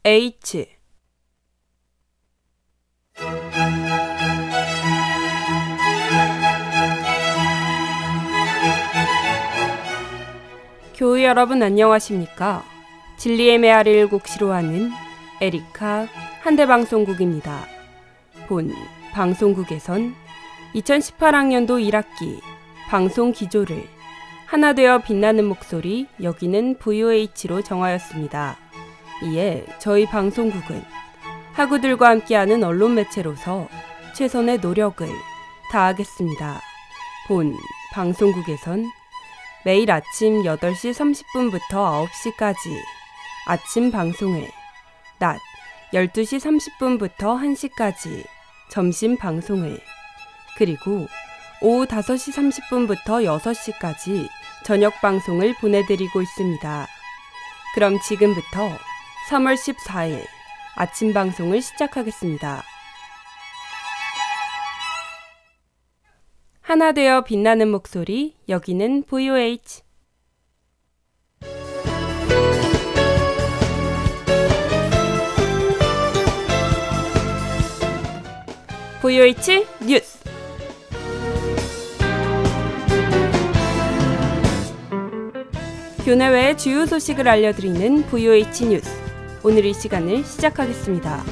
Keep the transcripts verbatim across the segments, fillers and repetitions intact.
H 교우 여러분 안녕하십니까? 진리의 메아리를 곡시로 하는 에리카 한대방송국입니다. 본 방송국에선 이천십팔 학년도 일 학기 방송 기조를 하나 되어 빛나는 목소리 여기는 브이오에이치로 정하였습니다. 이에 저희 방송국은 학우들과 함께하는 언론 매체로서 최선의 노력을 다하겠습니다. 본 방송국에선 매일 아침 여덟 시 삼십 분부터 아홉 시까지 아침 방송을, 낮 열두 시 삼십 분부터 한 시까지 점심 방송을, 그리고 오후 다섯 시 삼십 분부터 여섯 시까지 저녁 방송을 보내드리고 있습니다. 그럼 지금부터 삼월 십사일 아침 방송을 시작하겠습니다. 하나 되어 빛나는 목소리 여기는 브이오에이치 브이오에이치 뉴스 교내외의 주요 소식을 알려드리는 브이오에이치 뉴스 오늘 이 시간을 시작하겠습니다.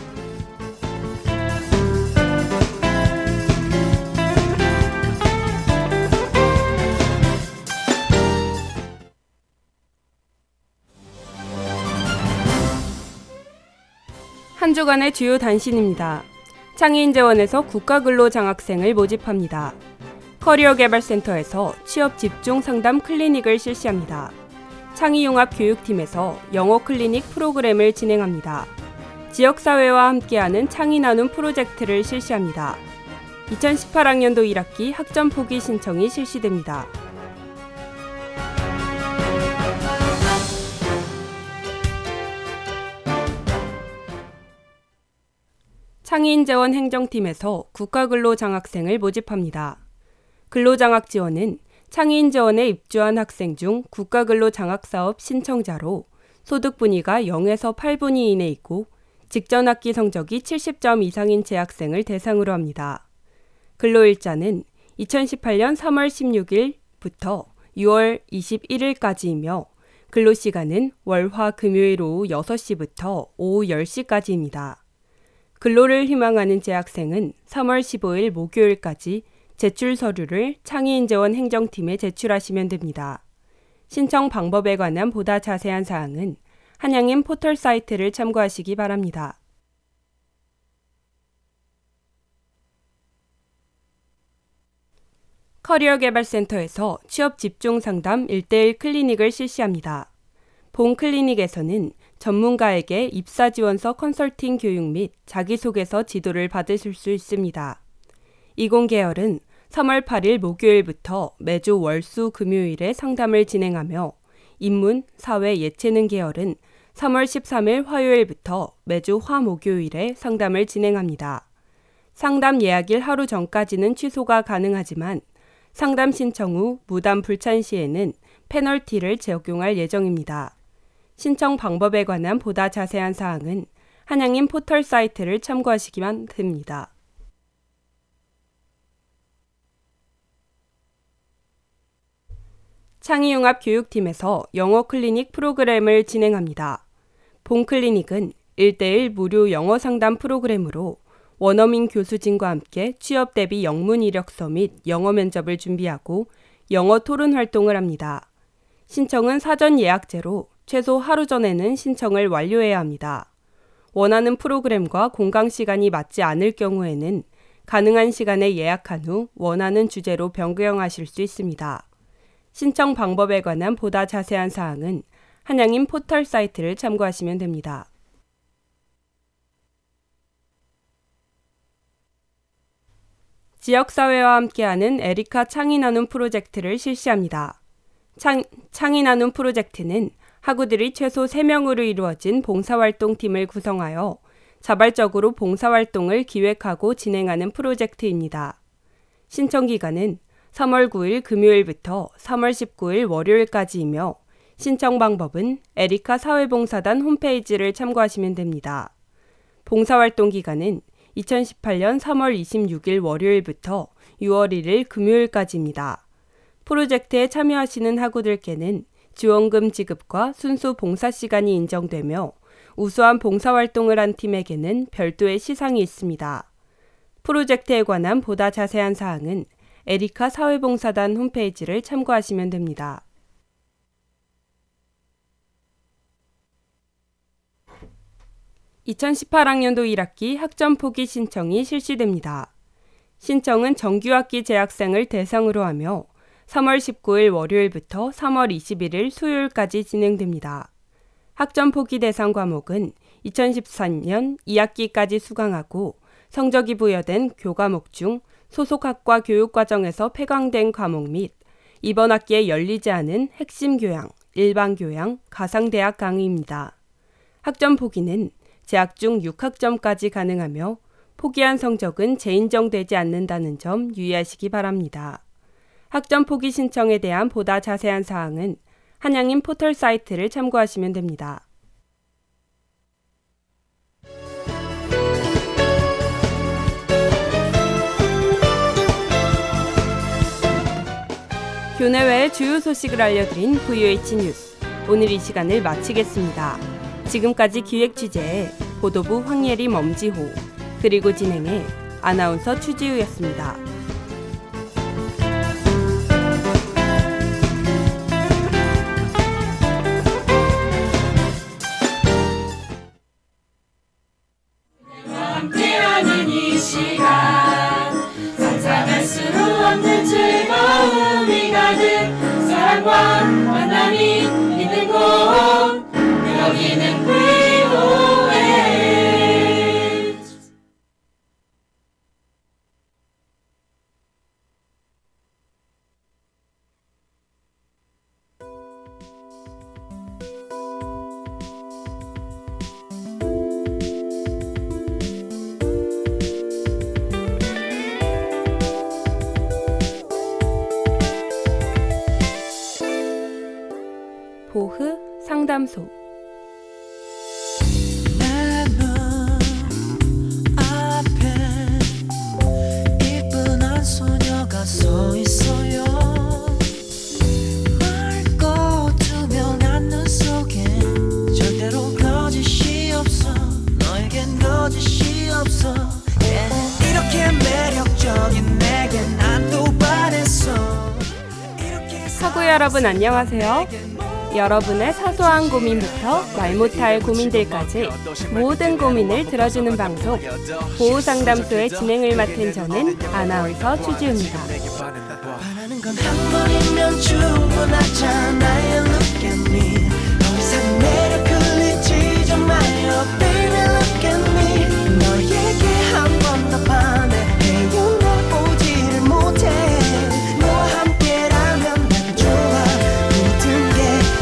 한 주간의 주요 단신입니다. 창의인재원에서 국가근로장학생을 모집합니다. 커리어개발센터에서 취업집중상담 클리닉을 실시합니다. 창의융합교육팀에서 영어 클리닉 프로그램을 진행합니다. 지역사회와 함께하는 창의나눔 프로젝트를 실시합니다. 이천십팔 학년도 일 학기 학점 포기 신청이 실시됩니다. 창의인재원 행정팀에서 국가근로장학생을 모집합니다. 근로장학 지원은 창의인재원에 입주한 학생 중 국가근로장학사업 신청자로 소득 분위가 영에서 팔 분위 이내 있고 직전 학기 성적이 칠십 점 이상인 재학생을 대상으로 합니다. 근로일자는 이천십팔 년 삼월 십육일부터 유월 이십일일까지이며 근로시간은 월, 화, 금요일 오후 여섯 시부터 오후 열 시까지입니다. 근로를 희망하는 재학생은 삼월 십오일 목요일까지 제출 서류를 창의인재원 행정팀에 제출하시면 됩니다. 신청 방법에 관한 보다 자세한 사항은 한양인 포털 사이트를 참고하시기 바랍니다. 커리어개발센터에서 취업집중상담 일 대일 클리닉을 실시합니다. 본 클리닉에서는 전문가에게 입사지원서 컨설팅 교육 및 자기소개서 지도를 받으실 수 있습니다. 이공 계열은 삼월 팔일 목요일부터 매주 월, 수, 금요일에 상담을 진행하며 인문, 사회, 예체능 계열은 삼월 십삼일 화요일부터 매주 화, 목요일에 상담을 진행합니다. 상담 예약일 하루 전까지는 취소가 가능하지만 상담 신청 후 무단 불참 시에는 페널티를 적용할 예정입니다. 신청 방법에 관한 보다 자세한 사항은 한양인 포털 사이트를 참고하시기만 됩니다. 창의융합교육팀에서 영어 클리닉 프로그램을 진행합니다. 본 클리닉은 일 대일 무료 영어 상담 프로그램으로 원어민 교수진과 함께 취업 대비 영문 이력서 및 영어 면접을 준비하고 영어 토론 활동을 합니다. 신청은 사전 예약제로 최소 하루 전에는 신청을 완료해야 합니다. 원하는 프로그램과 공강 시간이 맞지 않을 경우에는 가능한 시간에 예약한 후 원하는 주제로 변경하실 수 있습니다. 신청 방법에 관한 보다 자세한 사항은 한양인 포털 사이트를 참고하시면 됩니다. 지역사회와 함께하는 에리카 창의나눔 프로젝트를 실시합니다. 창, 창의나눔 프로젝트는 학우들이 최소 세 명으로 이루어진 봉사활동팀을 구성하여 자발적으로 봉사활동을 기획하고 진행하는 프로젝트입니다. 신청 기간은 삼월 구일 금요일부터 삼월 십구일 월요일까지이며 신청 방법은 에리카 사회봉사단 홈페이지를 참고하시면 됩니다. 봉사활동 기간은 이천십팔년 삼월 이십육일 월요일부터 유월 일일 금요일까지입니다. 프로젝트에 참여하시는 학우들께는 지원금 지급과 순수 봉사 시간이 인정되며 우수한 봉사활동을 한 팀에게는 별도의 시상이 있습니다. 프로젝트에 관한 보다 자세한 사항은 에리카 사회봉사단 홈페이지를 참고하시면 됩니다. 이천십팔학년도 일 학기 학점 포기 신청이 실시됩니다. 신청은 정규학기 재학생을 대상으로 하며 삼월 십구일 월요일부터 삼월 이십일일 수요일까지 진행됩니다. 학점 포기 대상 과목은 이천십사년 이 학기까지 수강하고 성적이 부여된 교과목 중 소속 학과 교육과정에서 폐강된 과목 및 이번 학기에 열리지 않은 핵심 교양, 일반 교양, 가상대학 강의입니다. 학점 포기는 재학 중 육 학점까지 가능하며 포기한 성적은 재인정되지 않는다는 점 유의하시기 바랍니다. 학점 포기 신청에 대한 보다 자세한 사항은 한양인 포털 사이트를 참고하시면 됩니다. 교내외의 주요 소식을 알려드린 브이오에이치 뉴스. 오늘 이 시간을 마치겠습니다. 지금까지 기획 취재에 보도부 황예림 엄지호, 그리고 진행해 아나운서 추지우였습니다. 함께하는 이 시간 상상할 수 없는 즐거움이 가득 사랑과 만남이 있는 곳 여기는 브이오에이치. 보흐 상담소. 서 있어요. 맑고 투명한 눈 속에 절대로 거짓이 없어. 너에겐 거짓이 없어. yeah. 이렇게 매력적인 내게 난 또 반했어. 학우 여러분 안녕하세요. 여러분의 사소한 고민부터 말 못할 고민들까지 모든 고민을 들어주는 방송 보호상담소의 진행을 맡은 저는 아나운서 추지우입니다. 바라는 건 한 번이면 충분하잖아요. Look at me. 더 이상 매력을 잊지 좀 마요. Baby look at me. 너에게 한 번 더 반해. 헤어나오지를 못해. 너와 함께라면 난 좋아. 모든 게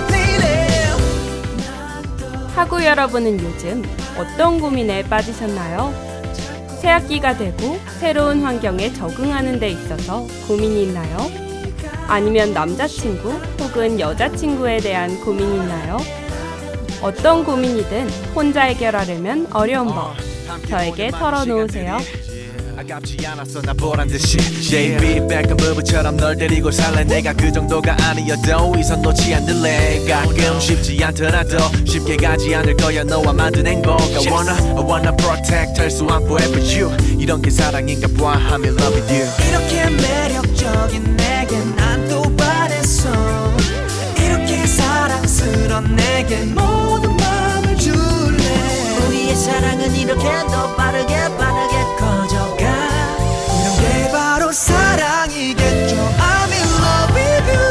학우 여러분은 요즘 어떤 고민에 빠지셨나요? 새 학기가 되고 새로운 환경에 적응하는 데 있어서 고민이 있나요? 아니면 남자친구 혹은 여자친구에 대한 고민이 있나요? 어떤 고민이든 혼자 해결하려면 어려운 법, 저에게 털어놓으세요. 아깝지 않았어 나 보란 듯이 J.B. 백컴 무브처럼 널 데리고 살래. 내가 그 정도가 아니어도 이 선 놓지 않을래. 가끔 쉽지 않더라도 쉽게 가지 않을 거야 너와 만든 행복. I wanna, I wanna protect 할 수 않고 forever you. 이런 게 사랑인가 봐. I'm in love with you. 이렇게 매력적인 내게 난 또 반했어. 이렇게 사랑스런 내게 모든 마음을 줄래. 우리의 사랑은 이렇게 더 빠르게 빠르게 커져가. 이런 게 바로 사랑이겠죠. I'm in love with you.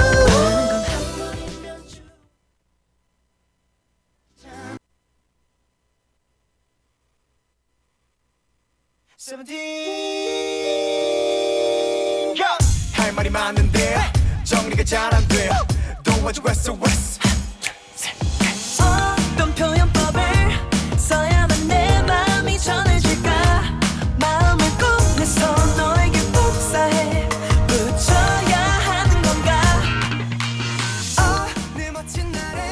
seventeen 할 말이 많은데 정리가 잘 안 돼. 도와줘 West West. 어떤 표현법을 써야만 내 마음이 전해질까. 마음을 꺼내서 너에게 복사해 붙여야 하는 건가. 어, 내 멋진 날에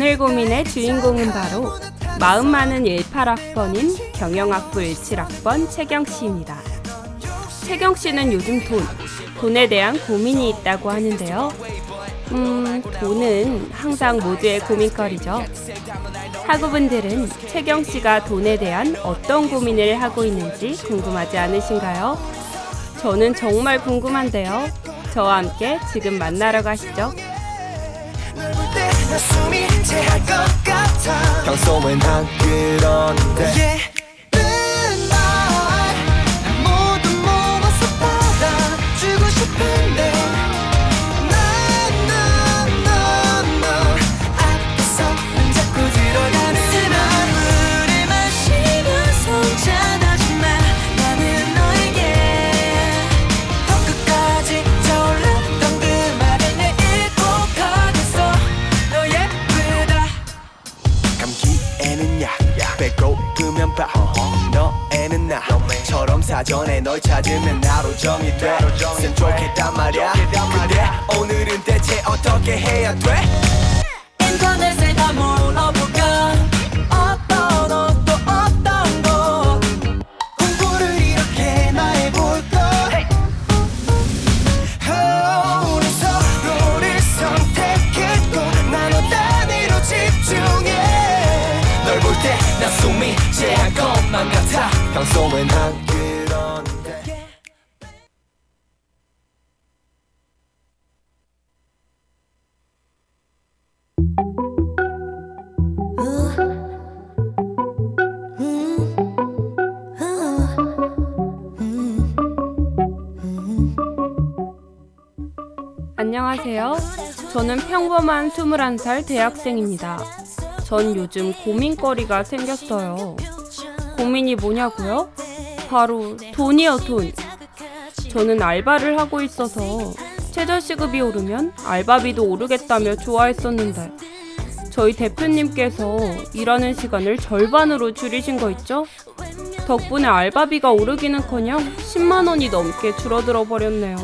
오늘 고민의 주인공은 바로 마음 많은 십팔 학번인 경영학부 십칠 학번 채경씨입니다. 채경씨는 요즘 돈, 돈에 대한 고민이 있다고 하는데요. 음, 돈은 항상 모두의 고민거리죠. 학우분들은 채경씨가 돈에 대한 어떤 고민을 하고 있는지 궁금하지 않으신가요? 저는 정말 궁금한데요. 저와 함께 지금 만나러 가시죠. 평소엔 안 그런데 예쁜 날 모두 모아서 받아주고 싶은데 너너너너 앞에서는 자꾸 들어가는 술 마시면서 찾아주마 나는 너에게 더 끝까지 저올랐던 그 말을 내 읽고 가겠어 너 예쁘다 감기에는 약 배고프면 밥 너에는 나처럼 사전에 널 찾으면 하루 종일 돼선 좋겠단 말야 근데 오늘은 대체 어떻게 해야 돼 인터넷에 다 물어볼까 어떤 옷도 어떤 곳 공부를 이렇게 나 해볼까 oh, 우리 서로를 선택했고 나눠 단위로 집중해 널 볼 때 나 숨이 제한 것만 같아 평소엔 안 그런데 안녕하세요. 저는 평범한 스물한 살 대학생입니다. 전 요즘 고민거리가 생겼어요. 고민이 뭐냐고요? 바로 돈이요, 돈. 저는 알바를 하고 있어서 최저시급이 오르면 알바비도 오르겠다며 좋아했었는데 저희 대표님께서 일하는 시간을 절반으로 줄이신 거 있죠? 덕분에 알바비가 오르기는커녕 십만 원이 넘게 줄어들어 버렸네요.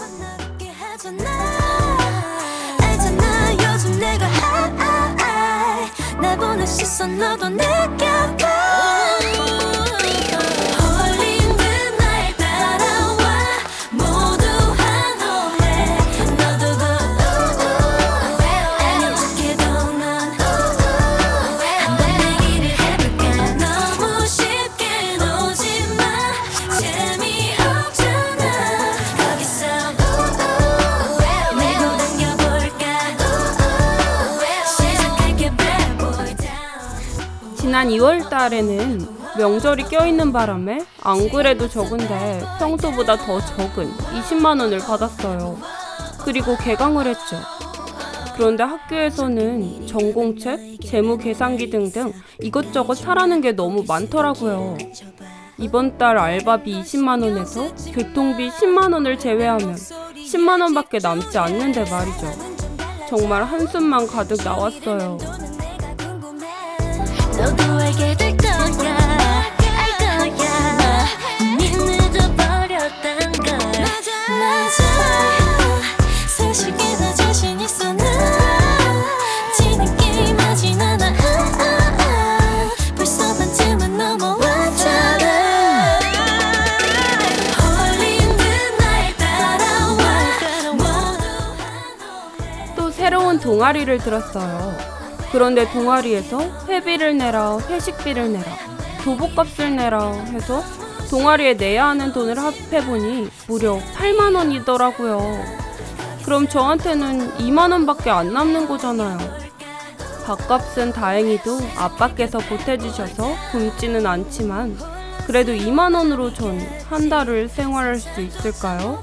날 보는 시선 너도 느껴봐 홀린 듯 날 따라와 모두 환호해 너도 그 아닌 척해도 넌 한번 내기를 해볼까 너무 쉽게 놓지마 재미없잖아 거기서 밀고 당겨볼까 시작할게 bad boy down 지난 이월 달에는 명절이 껴있는 바람에 안 그래도 적은데 평소보다 더 적은 이십만 원을 받았어요. 그리고 개강을 했죠. 그런데 학교에서는 전공책, 재무계산기 등등 이것저것 사라는 게 너무 많더라고요. 이번 달 알바비 이십만 원에서 교통비 십만 원을 제외하면 십만 원밖에 남지 않는데 말이죠. 정말 한숨만 가득 나왔어요. 너도 알게 될 거야 알 거야 이미 늦어버렸단 걸 맞아 사실게 나 자신 있어 나 지는 게임 하진 않아 아, 아, 아. 벌써 반쯤은 넘어왔잖아 홀린 듯 날 따라와 모두 또 새로운 동아리를 들었어요. 그런데 동아리에서 회비를 내라, 회식비를 내라, 도보값을 내라 해서 동아리에 내야 하는 돈을 합해보니 무려 팔만 원이더라고요. 그럼 저한테는 이만 원밖에 안 남는 거잖아요. 밥값은 다행히도 아빠께서 보태주셔서 굶지는 않지만 그래도 이만 원으로 전 한 달을 생활할 수 있을까요?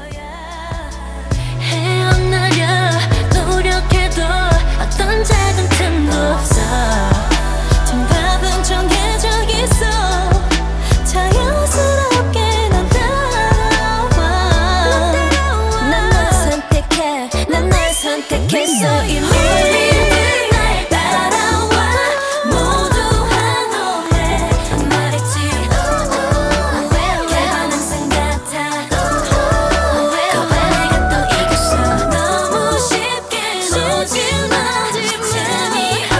헤어나려 노력해도 어떤 작은 틈도 없어 정답은 정해져 있어 자연스럽게 넌 따라와 난 널 선택해 난 널 선택했어 이미 홀린 날 따라와 모두 환호해 말했지 결과는 항상 같아 거봐 내가 또 이겼어 너무 쉽게 놓지마 재미없잖아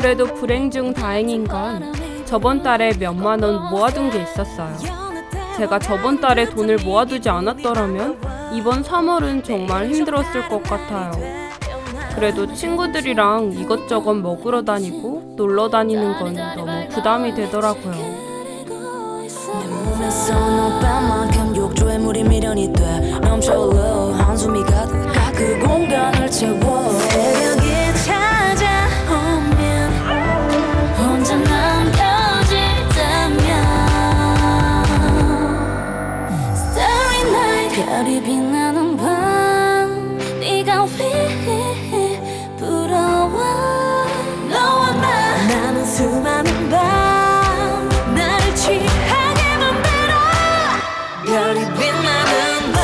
그래도 불행 중 다행인 건 저번 달에 몇만 원 모아둔 게 있었어요. 제가 저번 달에 돈을 모아두지 않았더라면 이번 삼월은 정말 힘들었을 것 같아요. 그래도 친구들이랑 이것저것 먹으러 다니고 놀러 다니는 건 너무 부담이 되더라고요. 내 몸에서 너만큼 욕조에 물이 미련이 돼 넘쳐흘러 한숨이 가득 그 공간을 채워 새벽이 찾아오면 혼자 남겨질 때면 Starry night 별이 빛나는 밤 네가 왜 부러워 너와 나 나는 수많은 밤 나를 취하게 만들어 별이 빛나는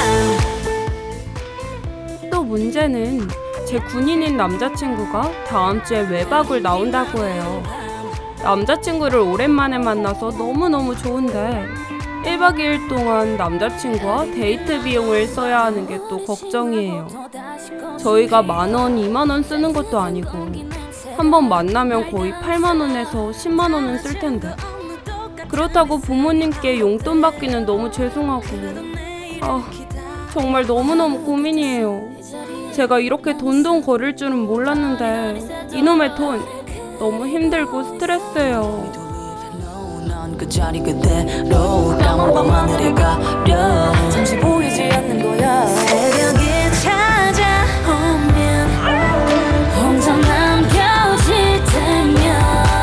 밤. 또 문제는 제 군인인 남자친구가 다음 주에 외박을 나온다고 해요. 남자친구를 오랜만에 만나서 너무너무 좋은데 일박 이일 동안 남자친구와 데이트 비용을 써야 하는 게 또 걱정이에요. 저희가 만 원, 이만 원 쓰는 것도 아니고 한 번 만나면 거의 팔만 원에서 십만 원은 쓸 텐데 그렇다고 부모님께 용돈 받기는 너무 죄송하고 아, 정말 너무너무 고민이에요. 제가 이렇게 돈돈 거릴 줄은 몰랐는데 이놈의 돈 너무 힘들고 스트레스예요. 그 자리 그대로 까만 밤 하늘에 가려 잠시 보이지 않는 거야 새벽이 찾아오면 혼자 남겨질 때면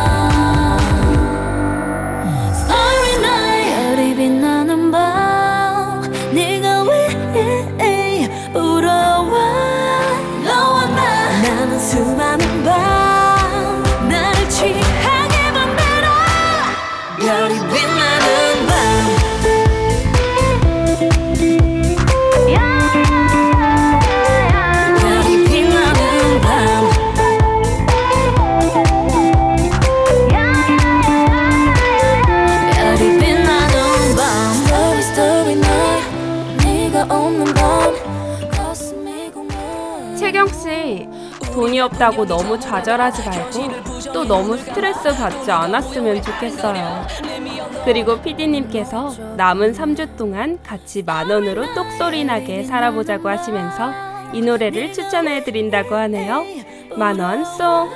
Starry night 별이 빛나는 밤 네가 왜 부러워 너와 나 나는 수많은 밤 나를 취하게 만들어 별이 빛나는 밤 별이 빛나는 밤 별이 빛나는 밤 Starry starry night 네가 없는 밤 가슴이 공허해 채경씨, 돈이 없다고 너무 좌절하지 말고 또 너무 스트레스 받지 않았으면 좋겠어요. 그리고 피디님께서 남은 삼 주 동안 같이 만 원으로 똑소리 나게 살아보자고 하시면서 이 노래를 추천해드린다고 하네요. 만 원 송!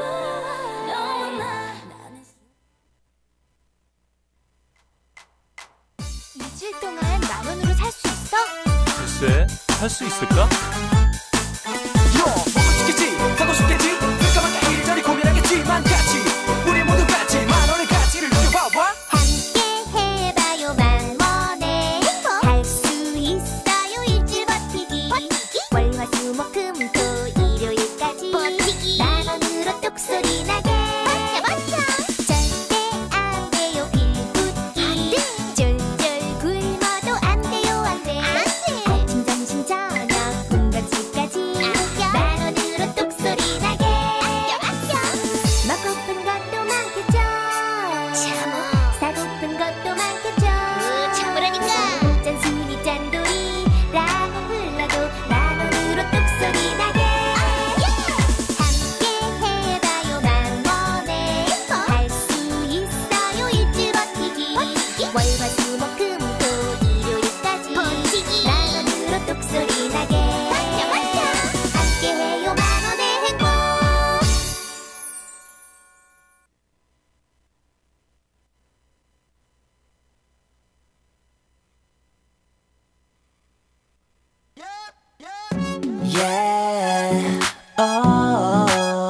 일주일 동안 만 원으로 살 수 있어? 글쎄, 할 수 있을까? 요 보고 싶겠지 하고 싶겠지 새까맣게 이리저리 고민하겠지만 같이 우리 모두 같이 만 원의 가치를 느껴봐봐 함께 해봐요 만원의 행복 할 수 있어요 일주일 버티기 월화수목금토 일요일까지 버티기 만 원으로 똑소리 나게 버텨 버텨 절대 안 돼요 빌붙기 쫄쫄 굶어도 안 돼요 안돼 아침 점심 저녁 본가치까지 만 원으로 똑소리 나게 버텨 버텨 먹고픈 것도 많겠죠 사고픈 것도 많겠죠 참으라니까 짠순이 짠돌이라고 불러도 만 원으로 똑소리 나게 함께 해봐요 만 원의 행복 할 수 있어요 일주일 버티기 월화수목금토 일요일까지 버티기 만 원으로 똑소리 나게 함께 해요 만 원의 행복 Yeah oh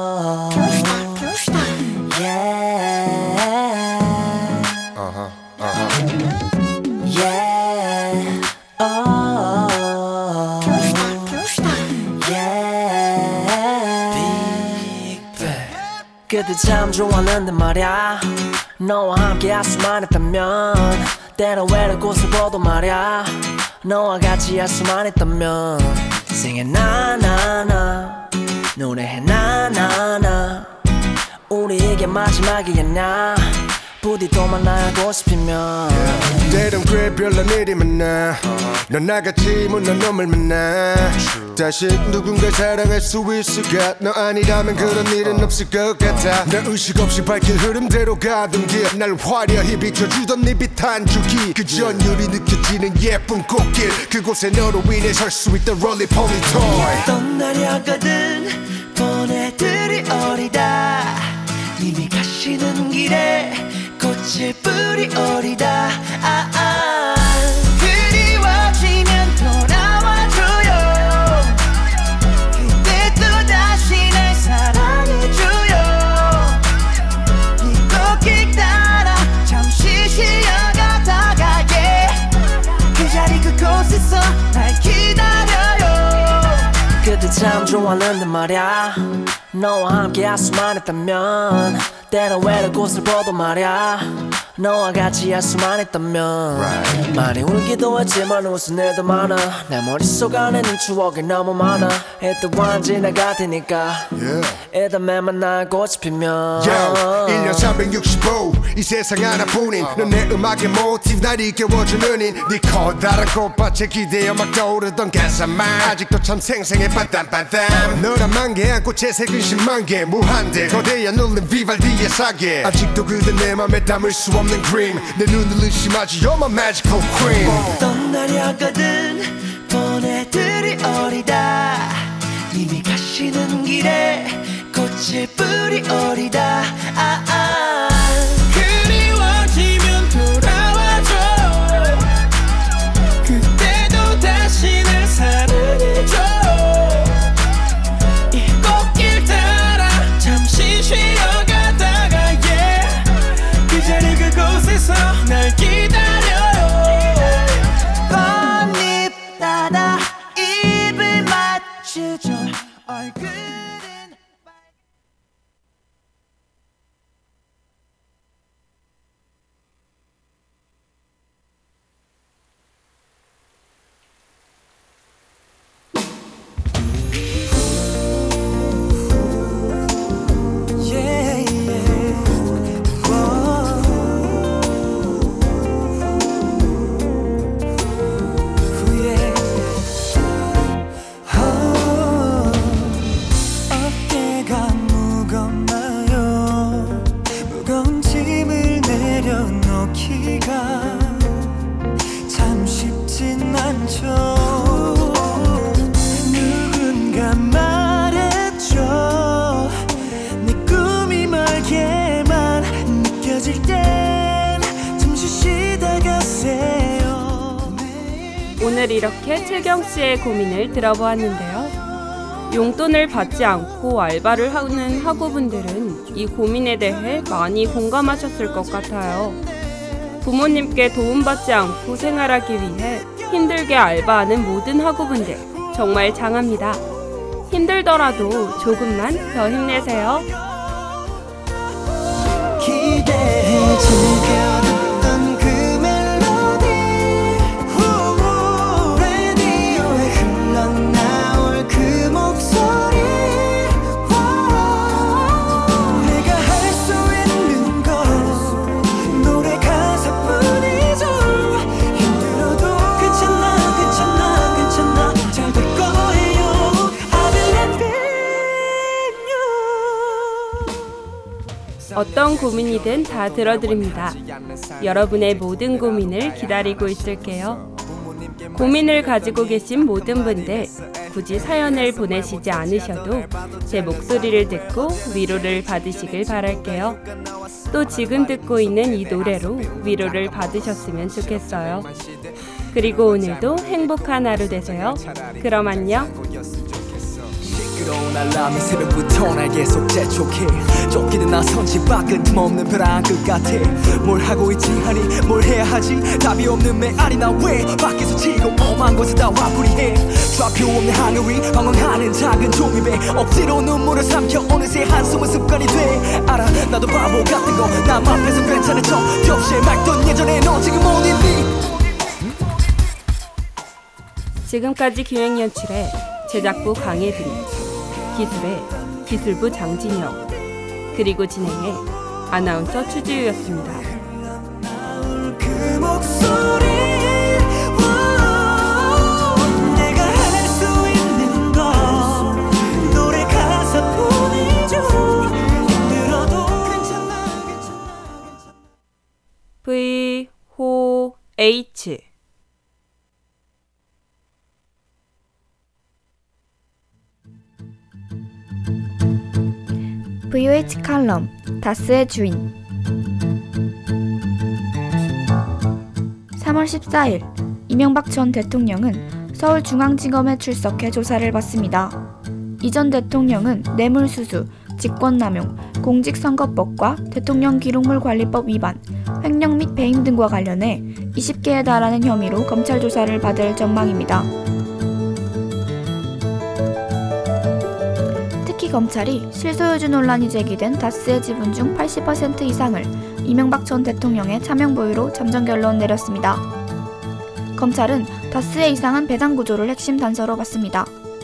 Yeah Uh-huh, uh-huh. Yeah oh Yeah Big Bang 그때 참 좋았는데 말야 너와 함께 할 수만 있다면 때론 외로운 곳을 보도 말야 너와 같이 할 수만 있다면 Singing 나나나 노래해 나나나 우리 이게 마지막이겠냐 부디 또 만나고 싶으면 때론 꽤 별난 일이 많아 넌 나같이 못난 놈을 만나 다시 누군가 사랑할 수 있을까 너 아니라면 그런 일은 없을 것 같아 나 의식 없이 밝힌 흐름대로 가던 길 날 화려히 비춰주던 네 빛 한 줄기 그 전율이 느껴지는 예쁜 꽃길 그곳에 너로 인해 설 수 있던 롤리폴리 토이 떠나려거든 보내들이 어리다 이미 가시는 길에 꽃을 뿌리 어리다 아, 아. 그리워지면 돌아와줘요 그때 또 다시 날 사랑해줘요 이 꽃길 따라 잠시 쉬어가다가 yeah. 그 자리 그곳에서 날 기다려요 그때 참 좋았는데 말야 너와 함께 할 수만 있다면 때론 외로운 곳을 보도 말야 너와 같이 할 수만 있다면 right. 많이 울기도 했지만 웃은 일도 많아 내 머릿속 안에는 추억이 너무 많아 또한 지나갈 테니까 yeah. 이담에만 날 꽃이 피면 Yo, 일 년 삼백육십오 이 세상 하나뿐인 uh-huh. 넌 내 음악의 모티브 날 이끌어주는 인 네 커다란 꽃밭에 기대어 막 떠오르던 가사만 아직도 참 생생해 빤딴빤딴 너란 만개 안고 채색은 십만 개 무한대 거대한 울림 비발디의 사계 아직도 그대 내 맘에 담을 수 없는 그림 내 눈을 의심하지 You're my magical queen 떠나려거든 보내들이 어리다 이미 가시는 길에 꽃을 뿌리 어리다 아, 아. 그리워지면 돌아와줘 그때도 다시 날 사랑해줘 이 꽃길 따라 잠시 쉬어가다가 yeah. 그 자리 그곳에서 날 기다려요 꽃잎 따다 입을 맞추죠 얼굴은 참 쉽진 않죠 누군가 말했죠 내 꿈이 멀게만 느껴질 땐 잠시 쉬다 가세요 오늘 이렇게 채경씨의 고민을 들어보았는데요. 용돈을 받지 않고 알바를 하는 학우분들은 이 고민에 대해 많이 공감하셨을 것 같아요. 부모님께 도움받지 않고 생활하기 위해 힘들게 알바하는 모든 학우분들 정말 장합니다. 힘들더라도 조금만 더 힘내세요. 기대해 즐겨듣던 그 멜로디 라디오에 흘러나올 그 목소리 내가 할 수 있는 건 노래 가사뿐이죠 힘들어도 괜찮아 괜찮아 괜찮아 잘 될 거예요 I believe in you 어떤 고민이든 다 들어드립니다. 여러분의 모든 고민을 기다리고 있을게요. 고민을 가지고 계신 모든 분들 굳이 사연을 보내시지 않으셔도 제 목소리를 듣고 위로를 받으시길 바랄게요. 또 지금 듣고 있는 이 노래로 위로를 받으셨으면 좋겠어요. 그리고 오늘도 행복한 하루 되세요. 그럼 안녕. 시끄러운 알람이 새벽부터 날 계속 재촉해 쫓기는 나선 집 밖은 틈없는 벼랑 끝 같아 뭘 하고 있지 하니 뭘 해야 하지 답이 없는 메아리 나 왜 밖에서 치고 엄한 곳에 다 와부리해 좌표 없는 하늘이 방황하는 작은 종이배 억지로 눈물을 삼켜 어느새 한숨은 습관이 돼 알아 나도 바보 같은 거 남 앞에서 괜찮은 척 겹치에 맑던 예전에 너 지금 어딨니 지금까지 기획 연출의 제작부 강혜빈, 기술의 기술부 장진영, 그리고 진행의 아나운서 추지우였습니다. 그 목소리 H 브이오에이치 칼럼 다스의 주인 삼월 십사일 이명박 전 대통령은 서울중앙지검에 출석해 조사를 받습니다. 이 전 대통령은 뇌물수수, 직권남용, 공직선거법과 대통령기록물관리법 위반, 횡령 및 배임 등과 관련해 이십 개에 달하는 혐의로 검찰 조사를 받을 전망입니다. 특히 검찰이 실소유주 논란이 제기된 다스의 지분 중 팔십 퍼센트 이상을 이명박 전 대통령의 차명 보유로 잠정 결론 내렸습니다. 검찰은 다스의 이상한 배당 구조를 핵심 단서로 봤습니다.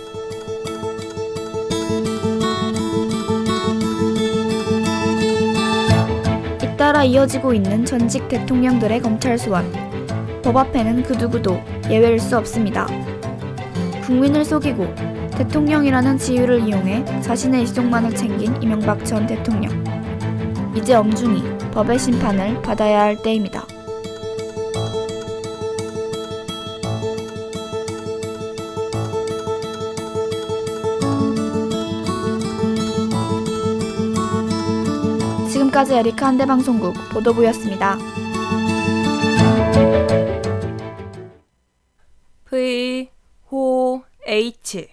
잇따라 이어지고 있는 전직 대통령들의 검찰 소환. 법 앞에는 그 누구도 예외일 수 없습니다. 국민을 속이고 대통령이라는 지위를 이용해 자신의 일속만을 챙긴 이명박 전 대통령. 이제 엄중히 법의 심판을 받아야 할 때입니다. 지금까지 에리카 한대방송국 보도부였습니다. V, 호, H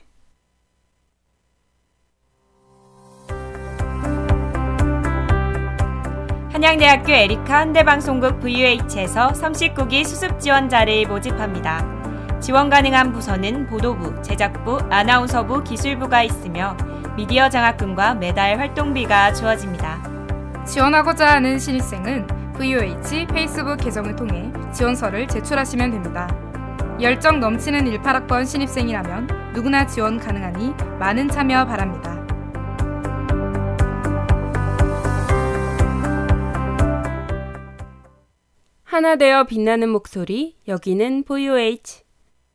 한양대학교 에리카 한대방송국 브이오에이치에서 삼십구 기 수습 지원자를 모집합니다. 지원 가능한 부서는 보도부, 제작부, 아나운서부, 기술부가 있으며 미디어 장학금과 매달 활동비가 주어집니다. 지원하고자 하는 신입생은 브이오에이치 페이스북 계정을 통해 지원서를 제출하시면 됩니다. 열정 넘치는 십팔 학번 신입생이라면 누구나 지원 가능하니 많은 참여 바랍니다. 하나 되어 빛나는 목소리, 여기는 브이오에이치.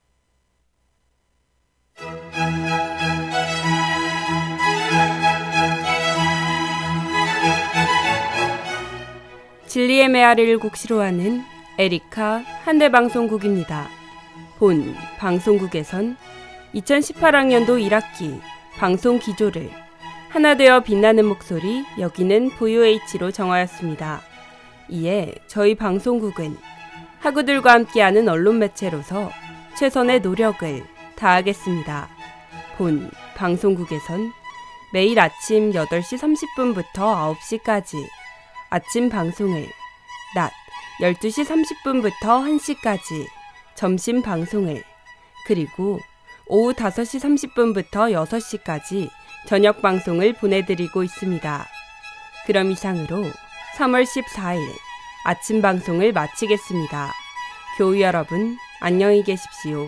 진리의 메아리를 곡시로 하는 에리카 한대방송국입니다. 본 방송국에선 이천십팔 학년도 일 학기 방송 기조를 하나 되어 빛나는 목소리, 여기는 브이오에이치로 정하였습니다. 이에 저희 방송국은 학우들과 함께하는 언론 매체로서 최선의 노력을 다하겠습니다. 본 방송국에선 매일 아침 여덟 시 삼십 분부터 아홉 시까지 아침 방송을, 낮 열두 시 삼십 분부터 한 시까지 점심 방송을, 그리고 오후 다섯 시 삼십 분부터 여섯 시까지 저녁 방송을 보내드리고 있습니다. 그럼 이상으로 삼월 십사일 아침 방송을 마치겠습니다. 교우 여러분, 안녕히 계십시오.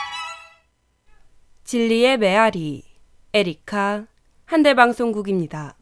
진리의 메아리, 에리카 한대방송국입니다.